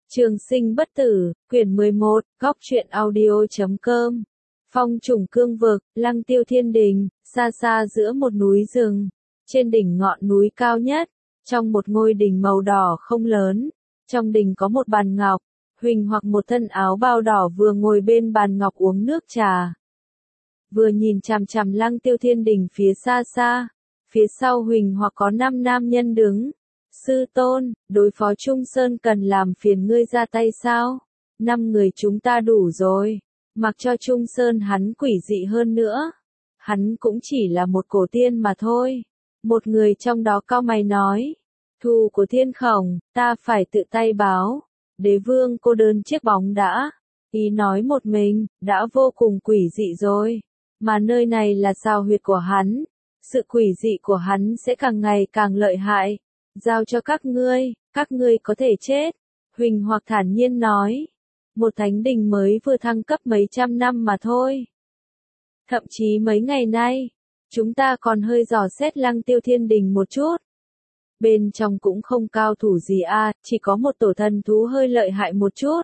Trường sinh bất tử, quyển 11, góc truyện audio.com. Phong trùng cương vực, lăng tiêu thiên đình, xa xa giữa một núi rừng. Trên đỉnh ngọn núi cao nhất, trong một ngôi đình màu đỏ không lớn, trong đình có một bàn ngọc, Huỳnh hoặc một thân áo bào đỏ vừa ngồi bên bàn ngọc uống nước trà. Vừa nhìn chằm chằm lăng tiêu thiên đình phía xa xa, phía sau Huỳnh hoặc có 5 nam nhân đứng. Sư tôn, đối phó Trung Sơn cần làm phiền ngươi ra tay sao? 5 người chúng ta đủ rồi. Mặc cho Trung Sơn hắn quỷ dị hơn nữa. Hắn cũng chỉ là một cổ tiên mà thôi. Một người trong đó cau mày nói. Thù của thiên khổng, ta phải tự tay báo. Đế vương cô đơn chiếc bóng đã. Ý nói một mình, đã vô cùng quỷ dị rồi. Mà nơi này là sao huyệt của hắn. Sự quỷ dị của hắn sẽ càng ngày càng lợi hại. Giao cho các ngươi có thể chết. Huỳnh hoặc thản nhiên nói. Một thánh đình mới vừa thăng cấp mấy trăm năm mà thôi. Thậm chí mấy ngày nay, chúng ta còn hơi dò xét lăng tiêu thiên đình một chút. Bên trong cũng không cao thủ gì chỉ có một tổ thần thú hơi lợi hại một chút.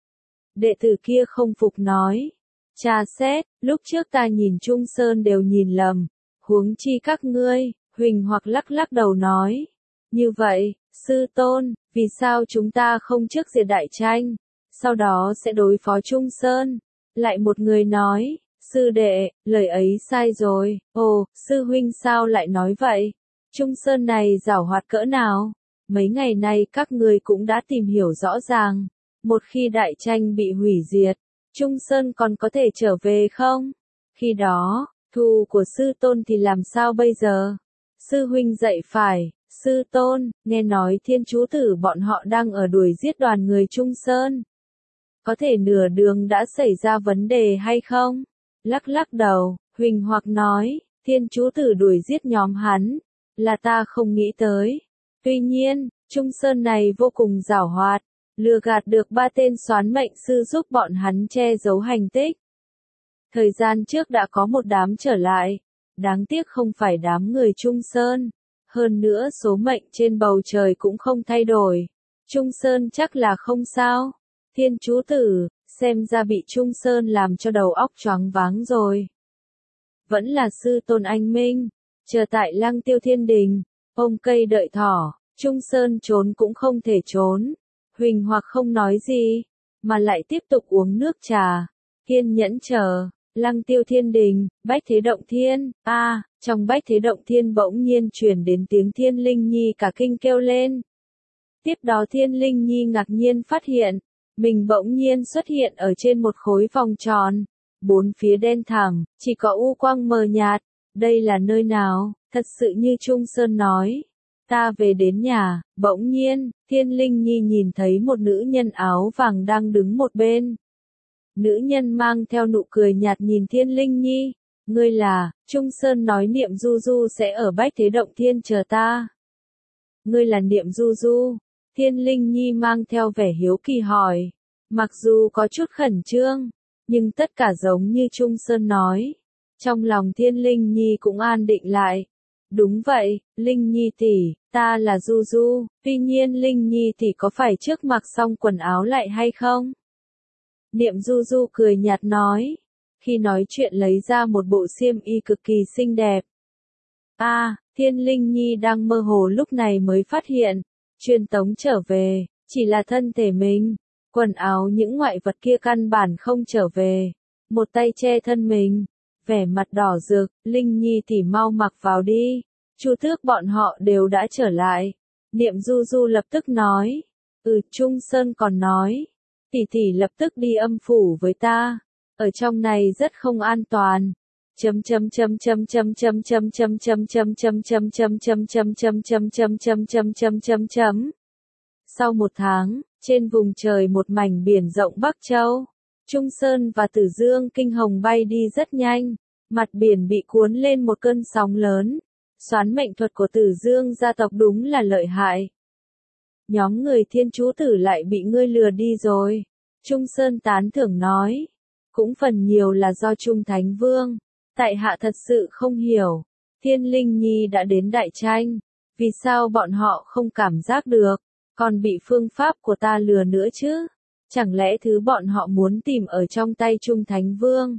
Đệ tử kia không phục nói. Tra xét, lúc trước ta nhìn Trung Sơn đều nhìn lầm. Huống chi các ngươi, Huỳnh hoặc lắc đầu nói. Như vậy, sư tôn, vì sao chúng ta không trước diệt đại tranh, sau đó sẽ đối phó Trung Sơn? Lại một người nói, sư đệ, lời ấy sai rồi, ồ, sư huynh sao lại nói vậy? Trung Sơn này giảo hoạt cỡ nào? Mấy ngày nay các ngươi cũng đã tìm hiểu rõ ràng, một khi đại tranh bị hủy diệt, Trung Sơn còn có thể trở về không? Khi đó, thù của sư tôn thì làm sao bây giờ? Sư huynh dạy phải. Sư tôn, nghe nói thiên chú tử bọn họ đang ở đuổi giết đoàn người Trung Sơn. Có thể nửa đường đã xảy ra vấn đề hay không? Lắc đầu, Huỳnh hoặc nói, thiên chú tử đuổi giết nhóm hắn, là ta không nghĩ tới. Tuy nhiên, Trung Sơn này vô cùng giảo hoạt, lừa gạt được 3 tên soán mệnh sư giúp bọn hắn che giấu hành tích. Thời gian trước đã có một đám trở lại, đáng tiếc không phải đám người Trung Sơn. Hơn nữa số mệnh trên bầu trời cũng không thay đổi. Trung Sơn chắc là không sao. Thiên chú tử, xem ra bị Trung Sơn làm cho đầu óc choáng váng rồi. Vẫn là sư tôn anh Minh, chờ tại lăng tiêu thiên đình, ôm cây đợi thỏ, Trung Sơn trốn cũng không thể trốn. Huỳnh hoặc không nói gì, mà lại tiếp tục uống nước trà, kiên nhẫn chờ. Lăng tiêu thiên đình, bách thế động thiên, trong bách thế động thiên bỗng nhiên truyền đến tiếng Thiên Linh Nhi cả kinh kêu lên. Tiếp đó Thiên Linh Nhi ngạc nhiên phát hiện, mình bỗng nhiên xuất hiện ở trên một khối vòng tròn, 4 phía đen thẳm, chỉ có u quang mờ nhạt, đây là nơi nào, thật sự như Trung Sơn nói. Ta về đến nhà, bỗng nhiên, Thiên Linh Nhi nhìn thấy một nữ nhân áo vàng đang đứng một bên. Nữ nhân mang theo nụ cười nhạt nhìn Thiên Linh Nhi. Ngươi là, Trung Sơn nói Niệm Du Du sẽ ở bách thế động thiên chờ ta. Ngươi là Niệm Du Du. Thiên Linh Nhi mang theo vẻ hiếu kỳ hỏi. Mặc dù có chút khẩn trương, nhưng tất cả giống như Trung Sơn nói. Trong lòng Thiên Linh Nhi cũng an định lại. Đúng vậy, Linh Nhi tỷ, ta là Du Du. Tuy nhiên Linh Nhi tỷ có phải trước mặc xong quần áo lại hay không? Niệm Du Du cười nhạt nói. Khi nói chuyện lấy ra một bộ xiêm y cực kỳ xinh đẹp. Thiên Linh Nhi đang mơ hồ lúc này mới phát hiện. Truyền tống trở về, chỉ là thân thể mình. Quần áo những ngoại vật kia căn bản không trở về. Một tay che thân mình. Vẻ mặt đỏ rực, Linh Nhi tỷ mau mặc vào đi. Chu Tước bọn họ đều đã trở lại. Niệm Du Du lập tức nói. Trung Sơn còn nói. Tỷ lập tức đi âm phủ với ta. Ở trong này rất không an toàn. Sau 1 tháng, trên vùng trời một mảnh biển rộng Bắc Châu, Trung Sơn và Tử Dương Kinh Hồng bay đi rất nhanh, mặt biển bị cuốn lên một cơn sóng lớn. Soán mệnh thuật của Tử Dương gia tộc đúng là lợi hại. Nhóm người Thiên chú tử lại bị ngươi lừa đi rồi. Trung Sơn tán thưởng nói. Cũng phần nhiều là do Trung Thánh Vương. Tại hạ thật sự không hiểu. Thiên Linh Nhi đã đến đại tranh. Vì sao bọn họ không cảm giác được? còn bị phương pháp của ta lừa nữa chứ. Chẳng lẽ thứ bọn họ muốn tìm ở trong tay Trung Thánh Vương?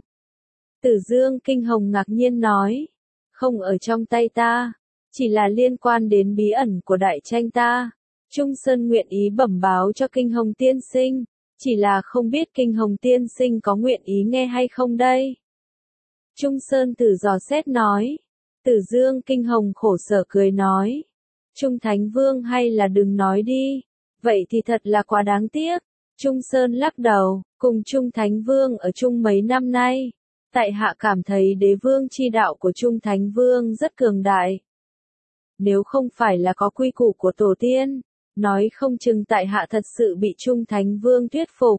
Tử Dương Kinh Hồng ngạc nhiên nói. Không ở trong tay ta, chỉ là liên quan đến bí ẩn của đại tranh ta. Trung Sơn nguyện ý bẩm báo cho Kinh Hồng tiên sinh, chỉ là không biết Kinh Hồng tiên sinh có nguyện ý nghe hay không đây. Trung Sơn Tử dò xét nói. Tử Dương Kinh Hồng khổ sở cười nói. Trung Thánh Vương hay là đừng nói đi, vậy thì thật là quá đáng tiếc. Trung Sơn lắc đầu, cùng Trung Thánh Vương ở chung mấy năm nay. Tại hạ cảm thấy đế vương chi đạo của Trung Thánh Vương rất cường đại. Nếu không phải là có quy củ của tổ tiên, nói không chừng tại hạ thật sự bị Trung Thánh Vương thuyết phục.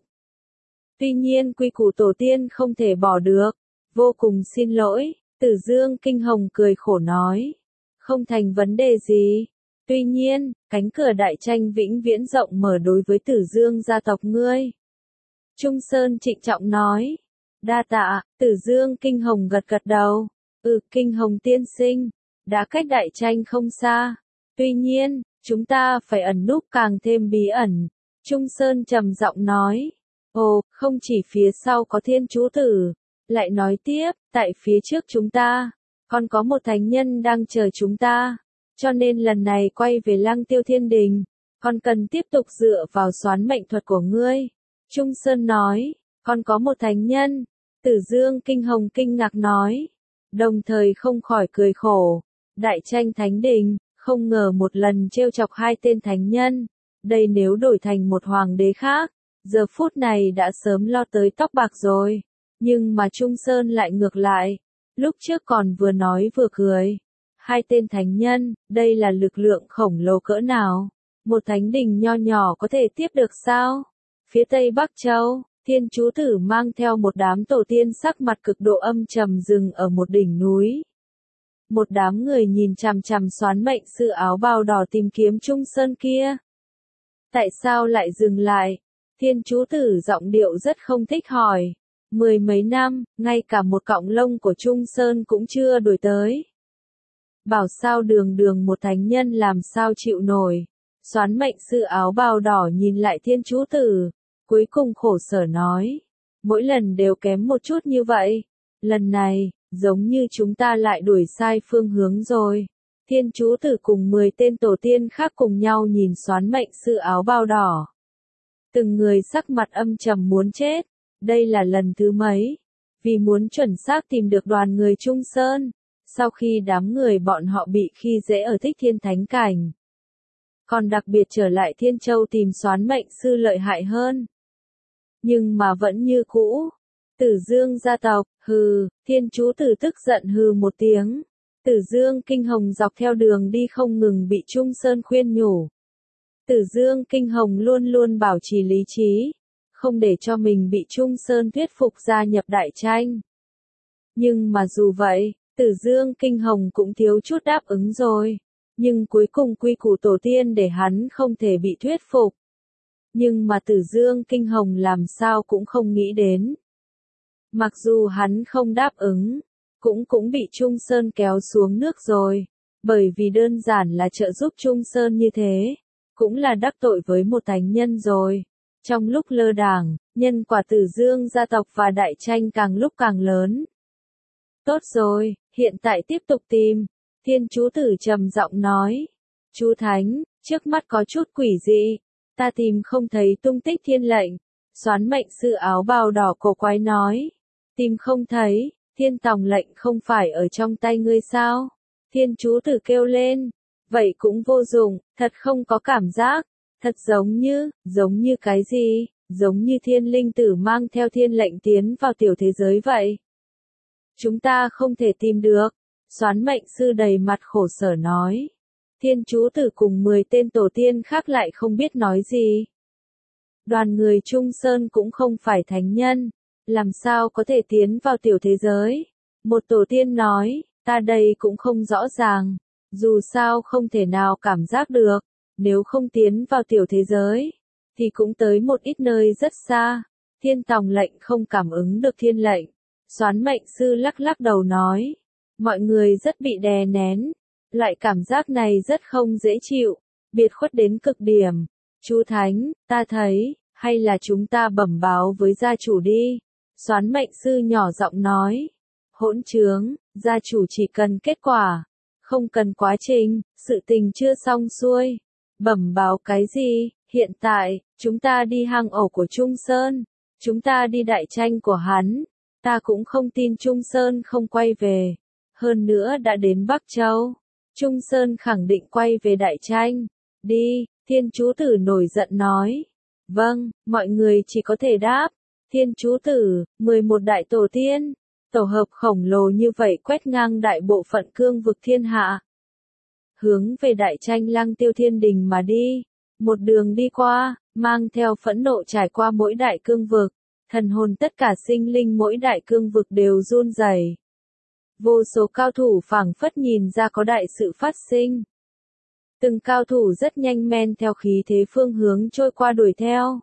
Tuy nhiên quy củ tổ tiên không thể bỏ được, vô cùng xin lỗi, Tử Dương Kinh Hồng cười khổ nói. Không thành vấn đề gì. Tuy nhiên, cánh cửa đại tranh vĩnh viễn rộng mở đối với Tử Dương gia tộc ngươi. Trung Sơn trịnh trọng nói. Đa tạ, Tử Dương Kinh Hồng gật gật đầu. Kinh Hồng tiên sinh, đã cách đại tranh không xa. Tuy nhiên, chúng ta phải ẩn núp càng thêm bí ẩn. Trung Sơn trầm giọng nói. Ồ, không chỉ phía sau có Thiên Chú Tử. Lại nói tiếp, tại phía trước chúng ta, còn có một thánh nhân đang chờ chúng ta. Cho nên lần này quay về Lăng Tiêu Thiên Đình, còn cần tiếp tục dựa vào xoán mệnh thuật của ngươi. Trung Sơn nói, còn có một thánh nhân. Tử Dương Kinh Hồng kinh ngạc nói, đồng thời không khỏi cười khổ. Đại tranh thánh đình, không ngờ một lần trêu chọc hai tên thánh nhân. Đây nếu đổi thành một hoàng đế khác, giờ phút này đã sớm lo tới tóc bạc rồi. Nhưng mà Trung Sơn lại ngược lại, lúc trước còn vừa nói vừa cười. Hai tên thánh nhân, đây là lực lượng khổng lồ cỡ nào? Một thánh đình nho nhỏ có thể tiếp được sao? Phía Tây Bắc Châu, Thiên Chú Tử mang theo một đám tổ tiên sắc mặt cực độ âm trầm dừng ở một đỉnh núi. Một đám người nhìn chằm chằm xoán mệnh sư áo bào đỏ tìm kiếm Trung Sơn kia. Tại sao lại dừng lại? Thiên Chú Tử giọng điệu rất không thích hỏi. 10 mấy năm, ngay cả một cọng lông của Trung Sơn cũng chưa đuổi tới. Bảo sao đường đường một thánh nhân làm sao chịu nổi. Xoán mệnh sư áo bào đỏ nhìn lại Thiên Chú Tử, cuối cùng khổ sở nói. Mỗi lần đều kém một chút như vậy. Lần này, giống như chúng ta lại đuổi sai phương hướng rồi. Thiên Chú Tử cùng 10 tên tổ tiên khác cùng nhau nhìn xoán mệnh sư áo bào đỏ. Từng người sắc mặt âm trầm muốn chết. Đây là lần thứ mấy? Vì muốn chuẩn xác tìm được đoàn người Trung Sơn. Sau khi đám người bọn họ bị khi dễ ở Thích Thiên Thánh Cảnh. Còn đặc biệt trở lại Thiên Châu tìm xoán mệnh sư lợi hại hơn. Nhưng mà vẫn như cũ. Tử Dương gia tộc, hừ, Thiên Chú Tử tức giận hừ một tiếng. Tử Dương Kinh Hồng dọc theo đường đi không ngừng bị Trung Sơn khuyên nhủ. Tử Dương Kinh Hồng luôn luôn bảo trì lý trí, không để cho mình bị Trung Sơn thuyết phục gia nhập đại tranh. Nhưng mà dù vậy, Tử Dương Kinh Hồng cũng thiếu chút đáp ứng rồi. Nhưng cuối cùng quy củ tổ tiên để hắn không thể bị thuyết phục. Nhưng mà Tử Dương Kinh Hồng làm sao cũng không nghĩ đến. Mặc dù hắn không đáp ứng, cũng bị Trung Sơn kéo xuống nước rồi. Bởi vì đơn giản là trợ giúp Trung Sơn như thế, cũng là đắc tội với một thánh nhân rồi. Trong lúc lơ đảng, nhân quả Tử Dương gia tộc và đại tranh càng lúc càng lớn. Tốt rồi, hiện tại tiếp tục tìm. Thiên Chú Tử trầm giọng nói. Chú Thánh, trước mắt có chút quỷ dị. Ta tìm không thấy tung tích thiên lệnh. Xoán mệnh sư áo bào đỏ cổ quái nói. Tìm không thấy, thiên tòng lệnh không phải ở trong tay ngươi sao? Thiên Chú Tử kêu lên. Vậy cũng vô dụng, thật không có cảm giác. Thật giống như cái gì? Giống như thiên linh tử mang theo thiên lệnh tiến vào tiểu thế giới vậy. Chúng ta không thể tìm được. Xoán mệnh sư đầy mặt khổ sở nói. Thiên Chú Tử cùng 10 tên tổ tiên khác lại không biết nói gì. Đoàn người Trung Sơn cũng không phải thánh nhân. Làm sao có thể tiến vào tiểu thế giới? Một tổ tiên nói, ta đây cũng không rõ ràng. Dù sao không thể nào cảm giác được. Nếu không tiến vào tiểu thế giới, thì cũng tới một ít nơi rất xa. Thiên tòng lệnh không cảm ứng được thiên lệnh. Xoán mệnh sư lắc lắc đầu nói. Mọi người rất bị đè nén. Loại cảm giác này rất không dễ chịu. Biệt khuất đến cực điểm. Chú Thánh, ta thấy, hay là chúng ta bẩm báo với gia chủ đi. Soán mệnh sư nhỏ giọng nói. Hỗn trướng, gia chủ chỉ cần kết quả, không cần quá trình, sự tình chưa xong xuôi. Bẩm báo cái gì, hiện tại, chúng ta đi hang ổ của Trung Sơn, chúng ta đi đại tranh của hắn, ta cũng không tin Trung Sơn không quay về. Hơn nữa đã đến Bắc Châu, Trung Sơn khẳng định quay về đại tranh. Đi, Thiên Chú Tử nổi giận nói. Vâng, mọi người chỉ có thể đáp. Thiên Chú Tử, 11 đại tổ tiên, tổ hợp khổng lồ như vậy quét ngang đại bộ phận cương vực thiên hạ. Hướng về đại tranh Lăng Tiêu Thiên Đình mà đi. Một đường đi qua, mang theo phẫn nộ trải qua mỗi đại cương vực. Thần hồn tất cả sinh linh mỗi đại cương vực đều run rẩy. Vô số cao thủ phảng phất nhìn ra có đại sự phát sinh. Từng cao thủ rất nhanh men theo khí thế phương hướng trôi qua đuổi theo.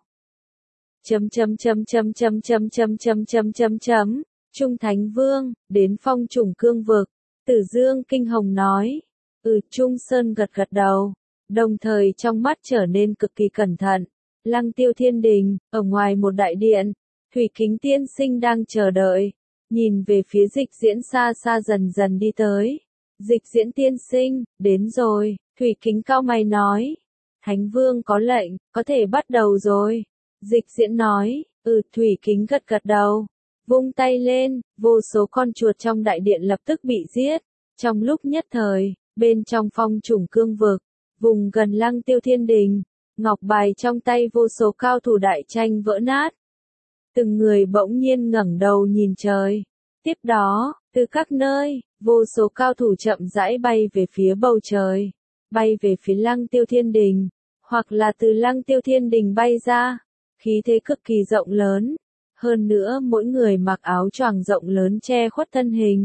Trung Thánh Vương, đến Phong Trùng Cương Vực. Tử Dương Kinh Hồng nói. Trung Sơn gật gật đầu. Đồng thời trong mắt trở nên cực kỳ cẩn thận. Lăng Tiêu Thiên Đình, ở ngoài một đại điện, Thủy Kính Tiên Sinh đang chờ đợi. Nhìn về phía Dịch Diễn xa xa dần dần đi tới. Dịch Diễn tiên sinh, đến rồi, Thủy Kính cao mày nói. Thánh Vương có lệnh, có thể bắt đầu rồi. Dịch Diễn nói, Thủy Kính gật gật đầu. Vung tay lên, vô số con chuột trong đại điện lập tức bị giết. Trong lúc nhất thời, bên trong Phong Trùng Cương Vực, vùng gần Lăng Tiêu Thiên Đình, ngọc bài trong tay vô số cao thủ đại tranh vỡ nát. Từng người bỗng nhiên ngẩng đầu nhìn trời. Tiếp đó, từ các nơi, vô số cao thủ chậm rãi bay về phía bầu trời, bay về phía Lăng Tiêu Thiên Đình, hoặc là từ Lăng Tiêu Thiên Đình bay ra, khí thế cực kỳ rộng lớn. Hơn nữa mỗi người mặc áo choàng rộng lớn che khuất thân hình.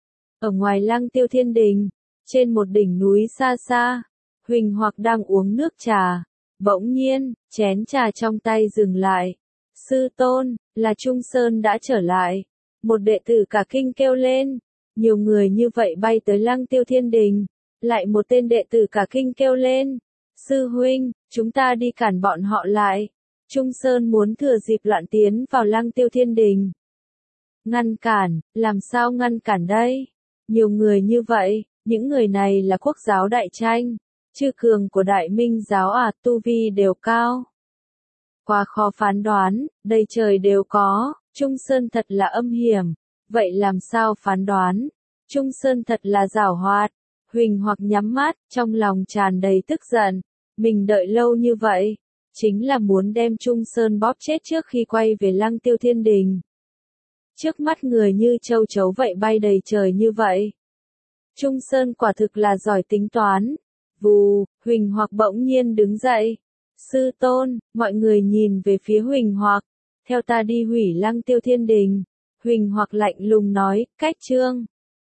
Ở ngoài Lăng Tiêu Thiên Đình, trên một đỉnh núi xa xa, Huỳnh Hoặc đang uống nước trà. Bỗng nhiên, chén trà trong tay dừng lại. Sư tôn, là Trung Sơn đã trở lại. Một đệ tử cả kinh kêu lên. Nhiều người như vậy bay tới Lăng Tiêu Thiên Đình. Lại một tên đệ tử cả kinh kêu lên. Sư huynh, chúng ta đi cản bọn họ lại. Trung Sơn muốn thừa dịp loạn tiến vào Lăng Tiêu Thiên Đình. Ngăn cản, làm sao ngăn cản đây? Nhiều người như vậy, những người này là quốc giáo đại tranh. Chư cường của Đại Minh giáo tu vi đều cao. Quá khó phán đoán, đầy trời đều có. Trung Sơn thật là âm hiểm. Vậy làm sao phán đoán? Trung Sơn thật là giảo hoạt. Huỳnh Hoặc nhắm mắt, trong lòng tràn đầy tức giận. Mình đợi lâu như vậy, chính là muốn đem Trung Sơn bóp chết trước khi quay về Lăng Tiêu Thiên Đình. Trước mắt người như châu chấu vậy bay đầy trời như vậy. Trung Sơn quả thực là giỏi tính toán. Vù, Huỳnh Hoặc bỗng nhiên đứng dậy. Sư tôn, mọi người nhìn về phía Huỳnh Hoặc. Theo ta đi hủy Lăng Tiêu Thiên Đình. Huỳnh Hoặc lạnh lùng nói, cách chương.